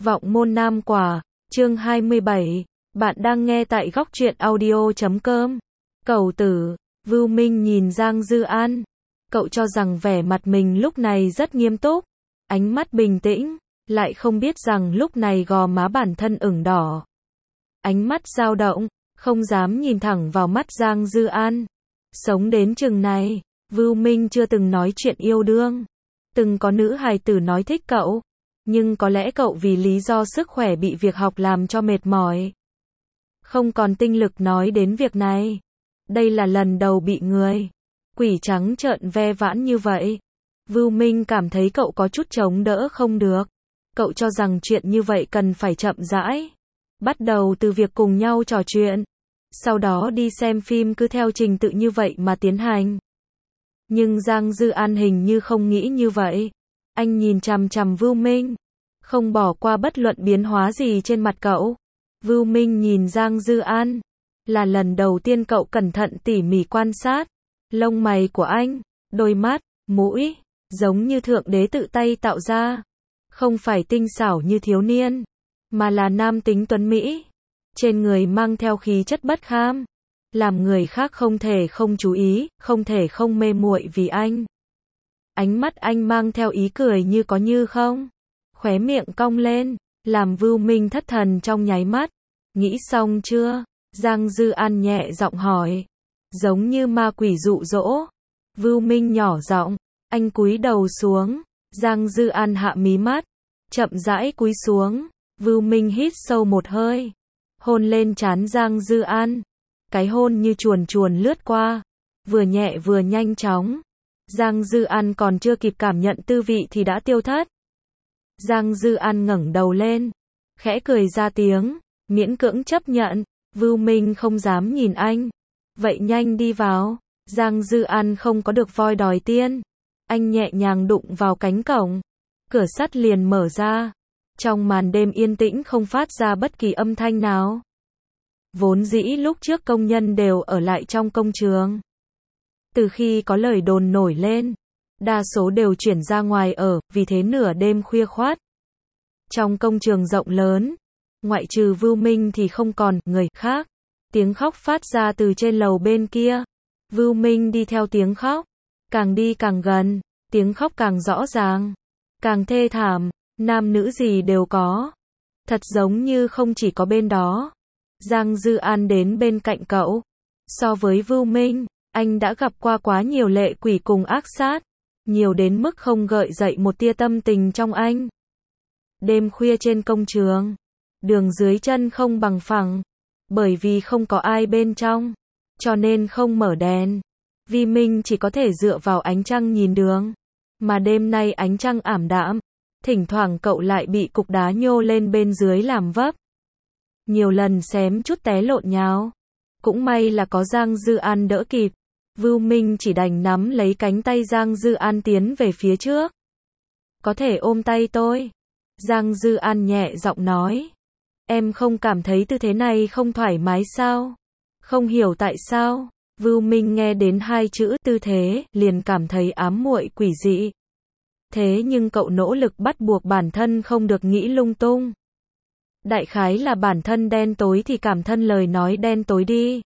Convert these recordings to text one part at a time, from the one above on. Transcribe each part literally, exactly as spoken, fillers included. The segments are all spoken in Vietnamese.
Vọng môn nam quả, chương hai mươi bảy. Bạn đang nghe tại góc truyện audio chấm com. Cẩu tử, Vưu Minh nhìn Giang Dư An. Cậu cho rằng vẻ mặt mình lúc này rất nghiêm túc, ánh mắt bình tĩnh, lại không biết rằng lúc này gò má bản thân ửng đỏ. Ánh mắt dao động, không dám nhìn thẳng vào mắt Giang Dư An. Sống đến chừng này, Vưu Minh chưa từng nói chuyện yêu đương. Từng có nữ hài tử nói thích cậu, nhưng có lẽ cậu vì lý do sức khỏe bị việc học làm cho mệt mỏi, không còn tinh lực nói đến việc này. Đây là lần đầu bị người quỷ trắng trợn ve vãn như vậy. Vưu Minh cảm thấy cậu có chút chống đỡ không được. Cậu cho rằng chuyện như vậy cần phải chậm rãi, bắt đầu từ việc cùng nhau trò chuyện, sau đó đi xem phim, cứ theo trình tự như vậy mà tiến hành. Nhưng Giang Dư An hình như không nghĩ như vậy. Anh nhìn chằm chằm Vưu Minh, không bỏ qua bất luận biến hóa gì trên mặt cậu. Vưu Minh nhìn Giang Dư An, là lần đầu tiên cậu cẩn thận tỉ mỉ quan sát lông mày của anh, đôi mắt, mũi, giống như thượng đế tự tay tạo ra, không phải tinh xảo như thiếu niên, mà là nam tính tuấn mỹ, trên người mang theo khí chất bất kham, làm người khác không thể không chú ý, không thể không mê muội vì anh. Ánh mắt anh mang theo ý cười như có như không, khóe miệng cong lên, làm Vưu Minh thất thần trong nháy mắt. Nghĩ xong chưa? Giang Dư An nhẹ giọng hỏi, giống như ma quỷ dụ dỗ. Vưu Minh nhỏ giọng, anh cúi đầu xuống. Giang Dư An hạ mí mắt, chậm rãi cúi xuống. Vưu Minh hít sâu một hơi, hôn lên trán Giang Dư An. Cái hôn như chuồn chuồn lướt qua, vừa nhẹ vừa nhanh chóng. Giang Dư An còn chưa kịp cảm nhận tư vị thì đã tiêu thất. Giang Dư An ngẩng đầu lên, khẽ cười ra tiếng, miễn cưỡng chấp nhận. Vưu Minh không dám nhìn anh. Vậy nhanh đi vào. Giang Dư An không có được voi đòi tiên. Anh nhẹ nhàng đụng vào cánh cổng. Cửa sắt liền mở ra. Trong màn đêm yên tĩnh không phát ra bất kỳ âm thanh nào. Vốn dĩ lúc trước công nhân đều ở lại trong công trường. Từ khi có lời đồn nổi lên, đa số đều chuyển ra ngoài ở, vì thế nửa đêm khuya khoắt, trong công trường rộng lớn, ngoại trừ Vưu Minh thì không còn người khác. Tiếng khóc phát ra từ trên lầu bên kia. Vưu Minh đi theo tiếng khóc, càng đi càng gần, tiếng khóc càng rõ ràng, càng thê thảm, nam nữ gì đều có. Thật giống như không chỉ có bên đó. Giang Dư An đến bên cạnh cậu. So với Vưu Minh, anh đã gặp qua quá nhiều lệ quỷ cùng ác sát, nhiều đến mức không gợi dậy một tia tâm tình trong anh. Đêm khuya trên công trường, đường dưới chân không bằng phẳng, bởi vì không có ai bên trong, cho nên không mở đèn. Vi Minh chỉ có thể dựa vào ánh trăng nhìn đường, mà đêm nay ánh trăng ảm đạm, thỉnh thoảng cậu lại bị cục đá nhô lên bên dưới làm vấp. Nhiều lần xém chút té lộn nhào. Cũng may là có Giang Dư An đỡ kịp. Vưu Minh chỉ đành nắm lấy cánh tay Giang Dư An tiến về phía trước. Có thể ôm tay tôi. Giang Dư An nhẹ giọng nói. Em không cảm thấy tư thế này không thoải mái sao? Không hiểu tại sao. Vưu Minh nghe đến hai chữ tư thế, liền cảm thấy ám muội quỷ dị. Thế nhưng cậu nỗ lực bắt buộc bản thân không được nghĩ lung tung. Đại khái là bản thân đen tối thì cảm thân lời nói đen tối đi.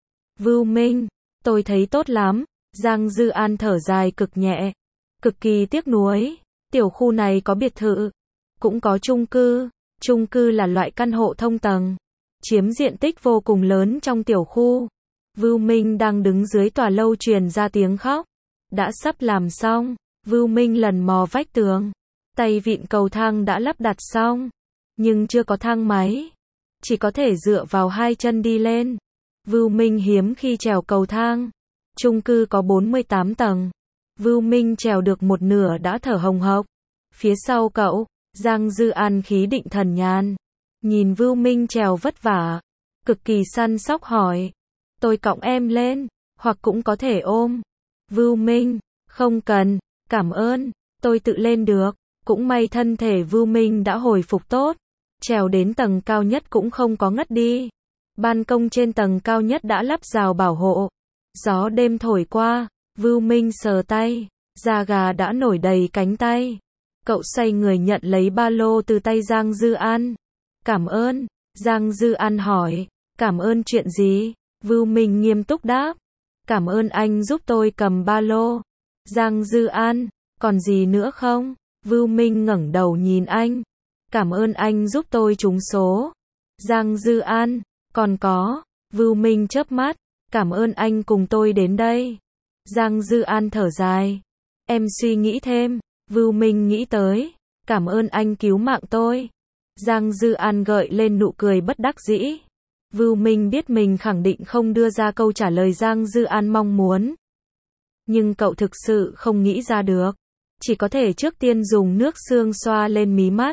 Vưu Minh, tôi thấy tốt lắm. Giang Dư An thở dài cực nhẹ, cực kỳ tiếc nuối. Tiểu khu này có biệt thự, cũng có chung cư. Chung cư là loại căn hộ thông tầng, chiếm diện tích vô cùng lớn trong tiểu khu. Vưu Minh đang đứng dưới tòa lâu truyền ra tiếng khóc. Đã sắp làm xong. Vưu Minh lần mò vách tường, tay vịn cầu thang đã lắp đặt xong, nhưng chưa có thang máy, chỉ có thể dựa vào hai chân đi lên. Vưu Minh hiếm khi trèo cầu thang. Chung cư có bốn mươi tám tầng. Vưu Minh trèo được một nửa đã thở hồng hộc. Phía sau cậu, Giang Dư An khí định thần nhàn, nhìn Vưu Minh trèo vất vả, cực kỳ săn sóc hỏi. Tôi cõng em lên, hoặc cũng có thể ôm. Vưu Minh, không cần, cảm ơn, tôi tự lên được. Cũng may thân thể Vưu Minh đã hồi phục tốt. Trèo đến tầng cao nhất cũng không có ngất đi. Ban công trên tầng cao nhất đã lắp rào bảo hộ. Gió đêm thổi qua, Vưu Minh sờ tay, da gà đã nổi đầy cánh tay. Cậu xoay người nhận lấy ba lô từ tay Giang Dư An. Cảm ơn. Giang Dư An hỏi. Cảm ơn chuyện gì? Vưu Minh nghiêm túc đáp. Cảm ơn anh giúp tôi cầm ba lô. Giang Dư An. Còn gì nữa không? Vưu Minh ngẩng đầu nhìn anh. Cảm ơn anh giúp tôi trúng số. Giang Dư An. Còn có. Vưu Minh chớp mắt. Cảm ơn anh cùng tôi đến đây. Giang Dư An thở dài. Em suy nghĩ thêm. Vưu Minh nghĩ tới. Cảm ơn anh cứu mạng tôi. Giang Dư An gợi lên nụ cười bất đắc dĩ. Vưu Minh biết mình khẳng định không đưa ra câu trả lời Giang Dư An mong muốn. Nhưng cậu thực sự không nghĩ ra được. Chỉ có thể trước tiên dùng nước xương xoa lên mí mắt.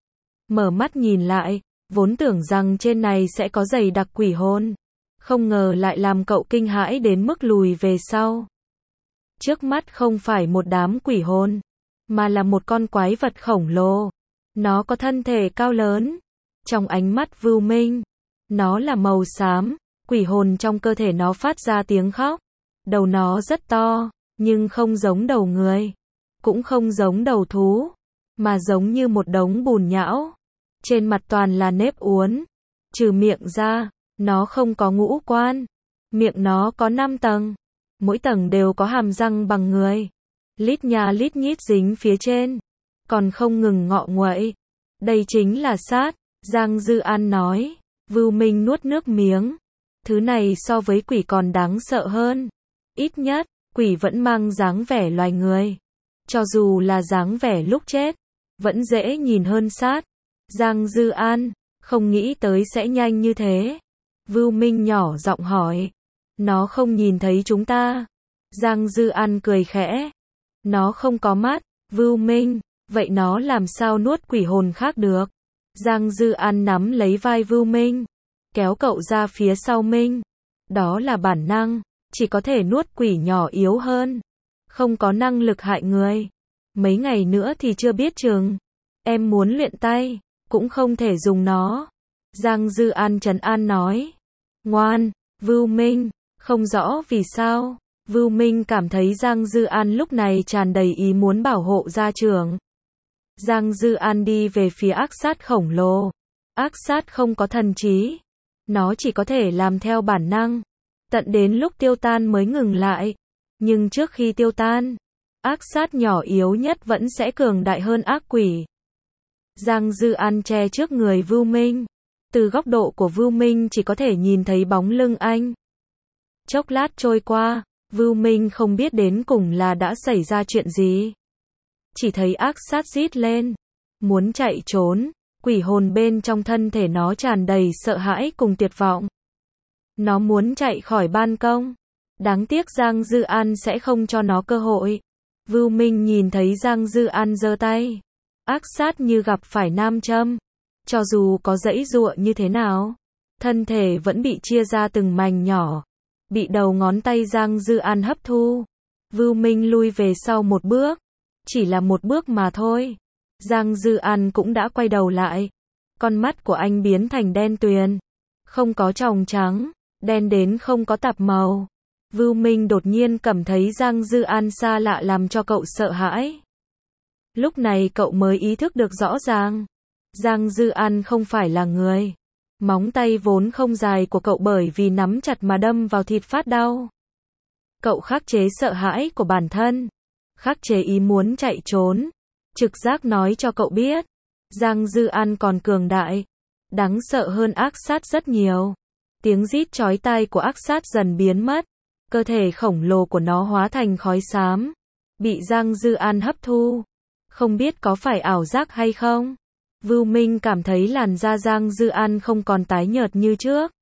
Mở mắt nhìn lại, vốn tưởng rằng trên này sẽ có dày đặc quỷ hồn. Không ngờ lại làm cậu kinh hãi đến mức lùi về sau. Trước mắt không phải một đám quỷ hồn, mà là một con quái vật khổng lồ. Nó có thân thể cao lớn. Trong ánh mắt Vưu Minh, nó là màu xám. Quỷ hồn trong cơ thể nó phát ra tiếng khóc. Đầu nó rất to, nhưng không giống đầu người. Cũng không giống đầu thú, mà giống như một đống bùn nhão. Trên mặt toàn là nếp uốn. Trừ miệng ra, nó không có ngũ quan. Miệng nó có năm tầng. Mỗi tầng đều có hàm răng bằng người. Lít nha lít nhít dính phía trên. Còn không ngừng ngọ nguậy. Đây chính là sát. Giang Dư An nói. Vưu Minh nuốt nước miếng. Thứ này so với quỷ còn đáng sợ hơn. Ít nhất, quỷ vẫn mang dáng vẻ loài người. Cho dù là dáng vẻ lúc chết, vẫn dễ nhìn hơn sát. Giang Dư An, không nghĩ tới sẽ nhanh như thế. Vưu Minh nhỏ giọng hỏi. Nó không nhìn thấy chúng ta. Giang Dư An cười khẽ. Nó không có mắt. Vưu Minh, vậy nó làm sao nuốt quỷ hồn khác được? Giang Dư An nắm lấy vai Vưu Minh, kéo cậu ra phía sau Minh. Đó là bản năng, chỉ có thể nuốt quỷ nhỏ yếu hơn. Không có năng lực hại người. Mấy ngày nữa thì chưa biết chừng. Em muốn luyện tay, cũng không thể dùng nó. Giang Dư An trấn an nói. Ngoan. Vưu Minh, không rõ vì sao. Vưu Minh cảm thấy Giang Dư An lúc này tràn đầy ý muốn bảo hộ gia trưởng. Giang Dư An đi về phía ác sát khổng lồ. Ác sát không có thần trí. Nó chỉ có thể làm theo bản năng. Tận đến lúc tiêu tan mới ngừng lại. Nhưng trước khi tiêu tan, ác sát nhỏ yếu nhất vẫn sẽ cường đại hơn ác quỷ. Giang Dư An che trước người Vưu Minh. Từ góc độ của Vưu Minh chỉ có thể nhìn thấy bóng lưng anh. Chốc lát trôi qua, Vưu Minh không biết đến cùng là đã xảy ra chuyện gì. Chỉ thấy ác sát rít lên, muốn chạy trốn. Quỷ hồn bên trong thân thể nó tràn đầy sợ hãi cùng tuyệt vọng. Nó muốn chạy khỏi ban công. Đáng tiếc Giang Dư An sẽ không cho nó cơ hội. Vưu Minh nhìn thấy Giang Dư An giơ tay. Ác sát như gặp phải nam châm. Cho dù có giãy giụa như thế nào, thân thể vẫn bị chia ra từng mảnh nhỏ. Bị đầu ngón tay Giang Dư An hấp thu. Vưu Minh lui về sau một bước. Chỉ là một bước mà thôi. Giang Dư An cũng đã quay đầu lại. Con mắt của anh biến thành đen tuyền. Không có tròng trắng. Đen đến không có tạp màu. Vưu Minh đột nhiên cảm thấy Giang Dư An xa lạ làm cho cậu sợ hãi. Lúc này cậu mới ý thức được rõ ràng. Giang Dư An không phải là người. Móng tay vốn không dài của cậu bởi vì nắm chặt mà đâm vào thịt phát đau. Cậu khắc chế sợ hãi của bản thân. Khắc chế ý muốn chạy trốn. Trực giác nói cho cậu biết. Giang Dư An còn cường đại. Đáng sợ hơn ác sát rất nhiều. Tiếng rít chói tai của ác sát dần biến mất. Cơ thể khổng lồ của nó hóa thành khói xám. Bị Giang Dư An hấp thu. Không biết có phải ảo giác hay không? Vưu Minh cảm thấy làn da Giang Dư An không còn tái nhợt như trước.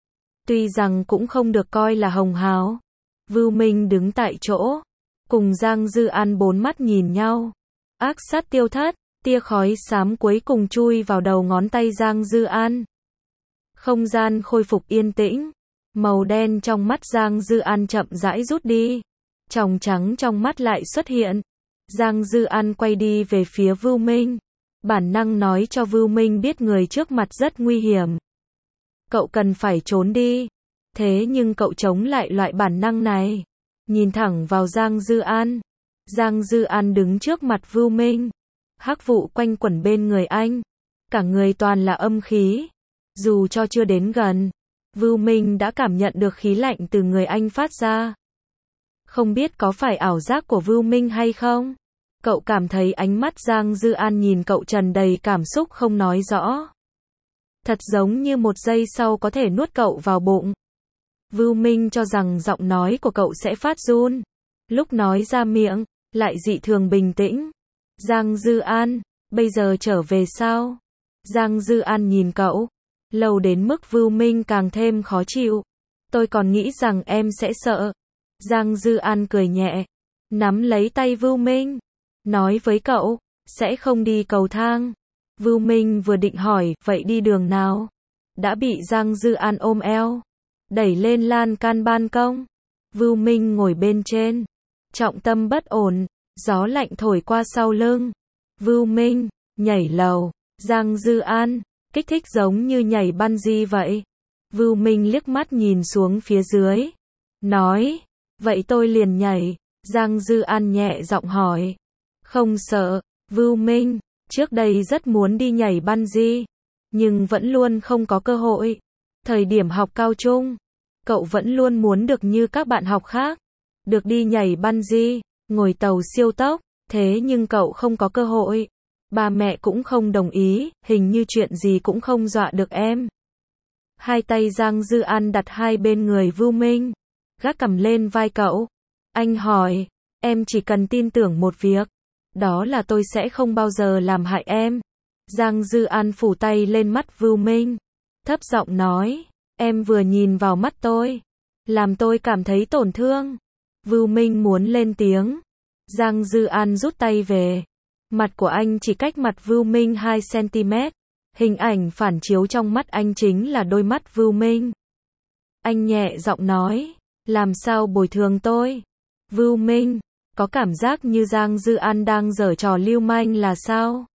Tuy rằng cũng không được coi là hồng hào. Vưu Minh đứng tại chỗ. Cùng Giang Dư An bốn mắt nhìn nhau. Ác sát tiêu thất. Tia khói xám cuối cùng chui vào đầu ngón tay Giang Dư An. Không gian khôi phục yên tĩnh. Màu đen trong mắt Giang Dư An chậm rãi rút đi. Tròng trắng trong mắt lại xuất hiện. Giang Dư An quay đi về phía Vưu Minh. Bản năng nói cho Vưu Minh biết người trước mặt rất nguy hiểm. Cậu cần phải trốn đi. Thế nhưng cậu chống lại loại bản năng này. Nhìn thẳng vào Giang Dư An. Giang Dư An đứng trước mặt Vưu Minh. hắc vụ quanh quẩn bên người anh. Cả người toàn là âm khí. Dù cho chưa đến gần, Vưu Minh đã cảm nhận được khí lạnh từ người anh phát ra. Không biết có phải ảo giác của Vưu Minh hay không? Cậu cảm thấy ánh mắt Giang Dư An nhìn cậu tràn đầy cảm xúc không nói rõ. Thật giống như một giây sau có thể nuốt cậu vào bụng. Vưu Minh cho rằng giọng nói của cậu sẽ phát run. Lúc nói ra miệng, lại dị thường bình tĩnh. Giang Dư An, bây giờ trở về sao? Giang Dư An nhìn cậu. Lâu đến mức Vưu Minh càng thêm khó chịu. Tôi còn nghĩ rằng em sẽ sợ. Giang Dư An cười nhẹ. Nắm lấy tay Vưu Minh. Nói với cậu, sẽ không đi cầu thang. Vưu Minh vừa định hỏi, vậy đi đường nào? Đã bị Giang Dư An ôm eo. Đẩy lên lan can ban công. Vưu Minh ngồi bên trên. Trọng tâm bất ổn. Gió lạnh thổi qua sau lưng. Vưu Minh, nhảy lầu. Giang Dư An, kích thích giống như nhảy bungee vậy. Vưu Minh liếc mắt nhìn xuống phía dưới. Nói, vậy tôi liền nhảy. Giang Dư An nhẹ giọng hỏi. Không sợ. Vưu Minh, trước đây rất muốn đi nhảy bungee, nhưng vẫn luôn không có cơ hội. Thời điểm học cao trung, cậu vẫn luôn muốn được như các bạn học khác. Được đi nhảy bungee, ngồi tàu siêu tốc, thế nhưng cậu không có cơ hội. Ba mẹ cũng không đồng ý, hình như chuyện gì cũng không dọa được em. Hai tay Giang Dư An đặt hai bên người Vưu Minh, gác cằm lên vai cậu. Anh hỏi, em chỉ cần tin tưởng một việc, đó là tôi sẽ không bao giờ làm hại em. Giang Dư An phủ tay lên mắt Vưu Minh, thấp giọng nói, em vừa nhìn vào mắt tôi, làm tôi cảm thấy tổn thương. Vưu Minh muốn lên tiếng. Giang Dư An rút tay về. Mặt của anh chỉ cách mặt Vưu Minh hai xăng-ti-mét. Hình ảnh phản chiếu trong mắt anh chính là đôi mắt Vưu Minh. Anh nhẹ giọng nói, làm sao bồi thường tôi? Vưu Minh, có cảm giác như Giang Dư An đang giở trò lưu manh là sao?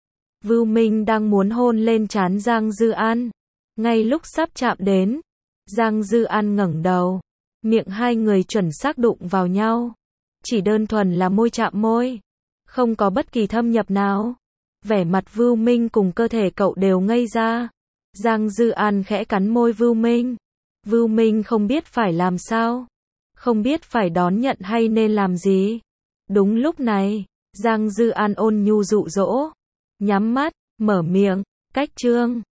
Vưu Minh đang muốn hôn lên trán Giang Dư An. Ngay lúc sắp chạm đến, Giang Dư An ngẩng đầu. Miệng hai người chuẩn xác đụng vào nhau. Chỉ đơn thuần là môi chạm môi. Không có bất kỳ thâm nhập nào. Vẻ mặt Vưu Minh cùng cơ thể cậu đều ngây ra. Giang Dư An khẽ cắn môi Vưu Minh. Vưu Minh không biết phải làm sao. Không biết phải đón nhận hay nên làm gì. Đúng lúc này, Giang Dư An ôn nhu dụ dỗ. Nhắm mắt, mở miệng, cách chương.